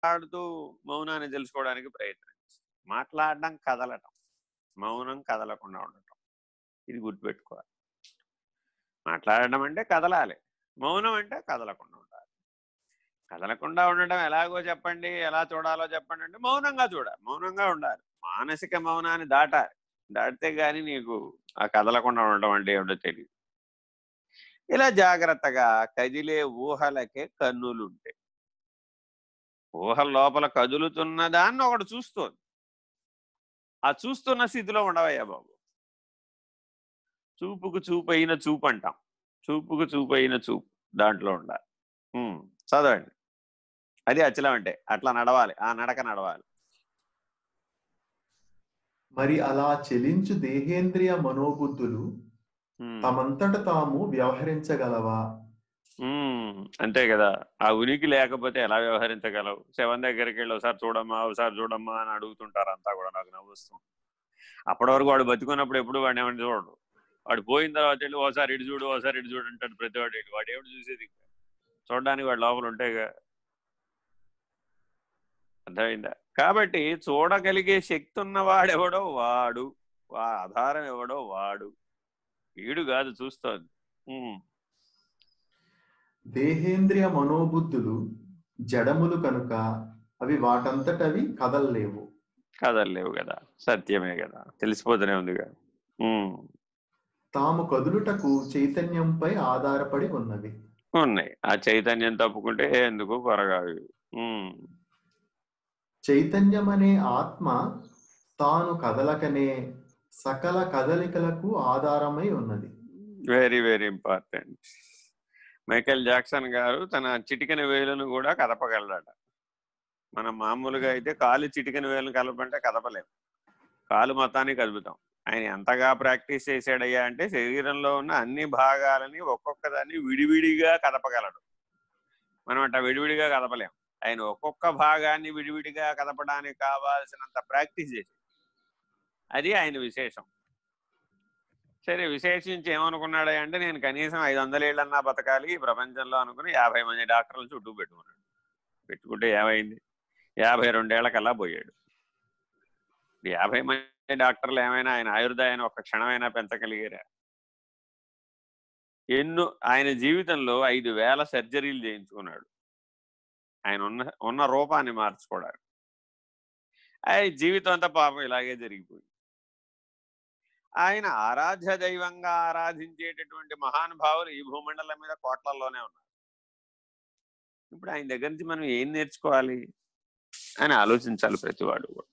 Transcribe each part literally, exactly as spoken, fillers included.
మాట్లాడుతూ మౌనాన్ని తెలుసుకోవడానికి ప్రయత్నం చేస్తాం. మాట్లాడడం కదలటం, మౌనం కదలకుండా ఉండటం. ఇది గుర్తుపెట్టుకోవాలి. మాట్లాడడం అంటే కదలాలి, మౌనం అంటే కదలకుండా ఉండాలి. కదలకుండా ఉండడం ఎలాగో చెప్పండి, ఎలా చూడాలో చెప్పండి అంటే మౌనంగా చూడాలి, మౌనంగా ఉండాలి. మానసిక మౌనాన్ని దాటాలి. దాటితే కానీ నీకు ఆ కదలకుండా ఉండడం అంటే ఏమిటో తెలియదు. ఇలా జాగ్రత్తగా కదిలే ఊహలకే కన్నులుంటాయి. ఊహల లోపల కదులుతున్న దాన్ని ఒకటి చూస్తోంది. ఆ చూస్తున్న స్థితిలో ఉండవయ్యా బాబు. చూపుకు చూపు అయిన చూపు అంటాం. చూపుకు చూపు అయిన చూపు దాంట్లో ఉండాలి. చదవండి. అది అచలం అంటే అట్లా నడవాలి, ఆ నడక నడవాలి. మరి అలా చెలించు దేహేంద్రియ మనోబుద్ధులు తమంతట తాము వ్యవహరించగలవా? అంతే కదా. ఆ ఉనికి లేకపోతే ఎలా వ్యవహరించగలవు? శవం దగ్గరికి వెళ్ళి ఒకసారి చూడమ్మా ఒకసారి చూడమ్మా అని అడుగుతుంటారు అంతా కూడా. నాకు నవ్వుస్తుంది. అప్పటి వరకు వాడు బతుకున్నప్పుడు ఎప్పుడు వాడిని ఏమని చూడడు. వాడు పోయిన తర్వాత వెళ్ళి ఓసారి ఇటు చూడు ఓసారి ఇటు చూడు అంటాడు ప్రతి వాడు. వెళ్ళి వాడు ఏమిటి చూసేది? చూడడానికి వాడు లోపల ఉంటాయిగా. అర్థమైందా? కాబట్టి చూడగలిగే శక్తి ఉన్నవాడెవడో వాడు, వా ఆధారం ఎవడో వాడు, వీడు కాదు చూస్తోంది. దేహేంద్రియ మనోబుద్ధులు జడములు కనుక అవి వాటంతటవి కదలలేవు. కదలలేవు కదా, సత్యమే కదా, తెలిసిపోతూనే ఉందిగా. తాము కదులుటకు చైతన్యంపై ఆధారపడి ఉన్నవి ఉన్నాయి. ఆ చైతన్యం తప్పుకుంటే ఎందుకు కొరగావి. చైతన్యం అనే ఆత్మ తాను కదలకనే సకల కదలికలకు ఆధారమై ఉన్నది. Very very important. Michael Jackson గారు తన చిటికెన వేలును కూడా కదపగలడట. మనం మామూలుగా అయితే కాలు చిటికెన వేలును కలపంటే కదపలేము, కాలు మొత్తాన్ని కదుపుతాం. ఆయన ఎంతగా ప్రాక్టీస్ చేశాడయ్యా అంటే శరీరంలో ఉన్న అన్ని భాగాలని ఒక్కొక్క దాన్ని విడివిడిగా కదపగలడు. మనం అట్లా విడివిడిగా కదపలేం. ఆయన ఒక్కొక్క భాగాన్ని విడివిడిగా కదపడానికి కావాల్సినంత ప్రాక్టీస్ చేశాడు. అది ఆయన విశేషం. సరే, విశేషించి ఏమనుకున్నాడు అంటే నేను కనీసం ఐదు వందల ఏళ్ళన్నా బతకాలి ఈ ప్రపంచంలో అనుకుని యాభై మంది డాక్టర్లు చుట్టూ పెట్టుకున్నాడు. పెట్టుకుంటే ఏమైంది? యాభై రెండేళ్లకల్లా పోయాడు. యాభై మంది డాక్టర్లు ఏమైనా ఆయన ఆయుర్దాయాన్ని ఒక్క క్షణమైనా పెంచగలిగారా? ఎన్నో ఆయన జీవితంలో ఐదు వేల సర్జరీలు చేయించుకున్నాడు ఆయన ఉన్న ఉన్న రూపాన్ని మార్చుకోవడానికి. ఆయన జీవితం అంతా పాపం ఇలాగే జరిగిపోయింది. ఆయన ఆరాధ్య దైవంగా ఆరాధించేటటువంటి మహానుభావులు ఈ భూమండలం మీద కోట్లల్లోనే ఉన్నారు. ఇప్పుడు ఆయన దగ్గర నుంచి మనం ఏం నేర్చుకోవాలి అని ఆలోచించాలి ప్రతివాడు కూడా.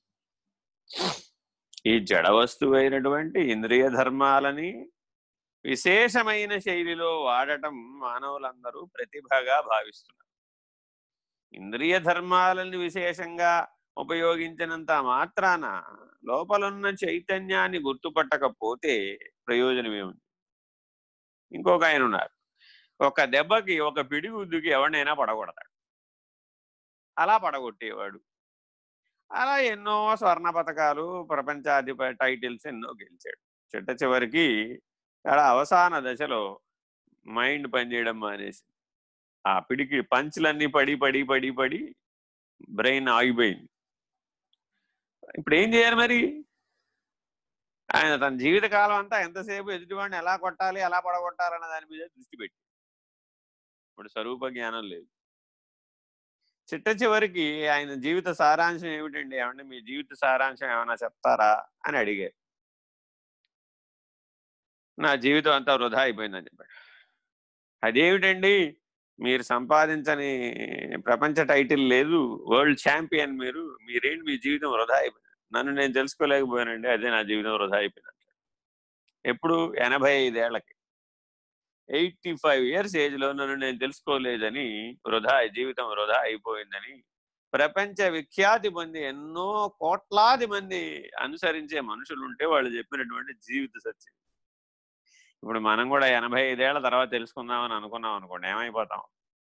ఈ జడ వస్తువైనటువంటి ఇంద్రియ ధర్మాలని విశేషమైన శైలిలో వాడటం మానవులందరూ ప్రతిభగా భావిస్తున్నారు. ఇంద్రియ ధర్మాలని విశేషంగా ఉపయోగించినంత మాత్రాన లోపలున్న చైతన్యాన్ని గుర్తుపట్టకపోతే ప్రయోజనం ఏముంది? ఇంకొక ఆయన ఉన్నారు, ఒక దెబ్బకి ఒక పిడిగుద్దుకి ఎవరినైనా పడగొడతాడు. అలా పడగొట్టేవాడు. అలా ఎన్నో స్వర్ణ పథకాలు, ప్రపంచాధిప టైటిల్స్ ఎన్నో గెలిచాడు. చిట్ట చివరికి అలా అవసాన దశలో మైండ్ పనిచేయడం మానేసి ఆ పిడికి పంచులన్నీ పడి పడి పడి పడి బ్రెయిన్ ఆగిపోయింది. ఇప్పుడు ఏం చేయాలి మరి? ఆయన తన జీవితకాలం అంతా ఎంతసేపు ఎదుటివాడిని ఎలా కొట్టాలి ఎలా పడగొట్టాలన్న దాని మీద దృష్టి పెట్టి ఇప్పుడు స్వరూప జ్ఞానం లేదు. చిట్ట చివరికి ఆయన జీవిత సారాంశం ఏమిటండి, ఏమంటే మీ జీవిత సారాంశం ఏమైనా చెప్తారా అని అడిగారు. నా జీవితం అంతా వృధా అయిపోయిందని చెప్పాడు. అదేమిటండి, మీరు సంపాదించని ప్రపంచ టైటిల్ లేదు, వరల్డ్ ఛాంపియన్ మీరు, మీరేంటి మీ జీవితం వృధా అయిపోయింది. నన్ను నేను తెలుసుకోలేకపోయానండి, అదే నా జీవితం వృధా అయిపోయింది. ఎప్పుడు? ఎనభై ఐదేళ్లకి, ఎయిటీ ఫైవ్ ఇయర్స్ ఏజ్లో నన్ను నేను తెలుసుకోలేదని వృధా, జీవితం వృధా అయిపోయిందని ప్రపంచ విఖ్యాతి పొంది ఎన్నో కోట్లాది మంది అనుసరించే మనుషులు ఉంటే వాళ్ళు చెప్పినటువంటి జీవిత సత్యం. ఇప్పుడు మనం కూడా ఎనభై ఐదేళ్ల తర్వాత తెలుసుకుందామని అనుకున్నాం అనుకోండి, ఏమైపోతాం?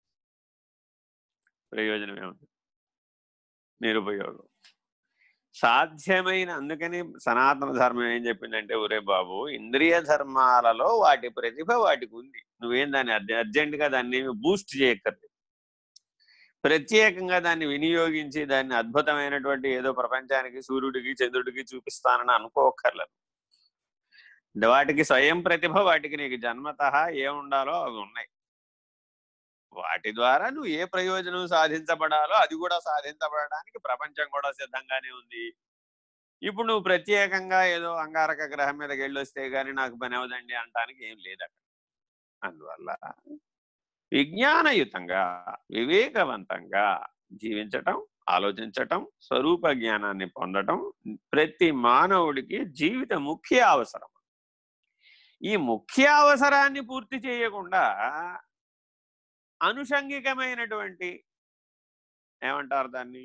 ప్రయోజనం ఏముంది? నిరుపయోగం. సాధ్యమైన, అందుకని సనాతన ధర్మం ఏం చెప్పిందంటే, ఒరే బాబు, ఇంద్రియ ధర్మాలలో వాటి ప్రతిభ వాటికి ఉంది, నువ్వేం దాన్ని అర్జెంటుగా దాన్ని బూస్ట్ చేయక్కర్లేదు. ప్రత్యేకంగా దాన్ని వినియోగించి దాన్ని అద్భుతమైనటువంటి ఏదో ప్రపంచానికి సూర్యుడికి చంద్రుడికి చూపిస్తానని అనుకోకర్లేదు. వాటికి స్వయం ప్రతిభ, వాటికి నీకు జన్మతః ఏముండాలో అవి ఉన్నాయి. వాటి ద్వారా నువ్వు ఏ ప్రయోజనం సాధించబడాలో అది కూడా సాధించబడడానికి ప్రపంచం కూడా సిద్ధంగానే ఉంది. ఇప్పుడు నువ్వు ప్రత్యేకంగా ఏదో అంగారక గ్రహం మీదకి వెళ్ళొస్తే గానీ నాకు పని అవదండి అనటానికి ఏం లేదు అక్కడ. అందువల్ల విజ్ఞానయుతంగా వివేకవంతంగా జీవించటం, ఆలోచించటం, స్వరూప జ్ఞానాన్ని పొందటం ప్రతి మానవుడికి జీవిత ముఖ్య అవసరం. ఈ ముఖ్య అవసరాన్ని పూర్తి చేయకుండా అనుషంగికమైనటువంటి ఏమంటారు దాన్ని,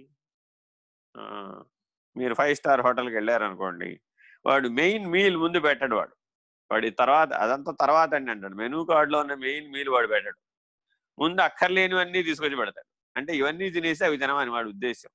మీరు ఫైవ్ స్టార్ హోటల్కి వెళ్ళారనుకోండి, వాడు మెయిన్ మీల్ ముందు పెట్టడు. వాడు వాడి తర్వాత అదంతా తర్వాత అండి అంటాడు. మెనూ కార్డులో ఉన్న మెయిన్ మీల్ వాడు పెట్టాడు. ముందు అక్కర్లేనివన్నీ తీసుకొచ్చి పెడతాడు. అంటే ఇవన్నీ తినేసి అవి తినమని వాడి ఉద్దేశం.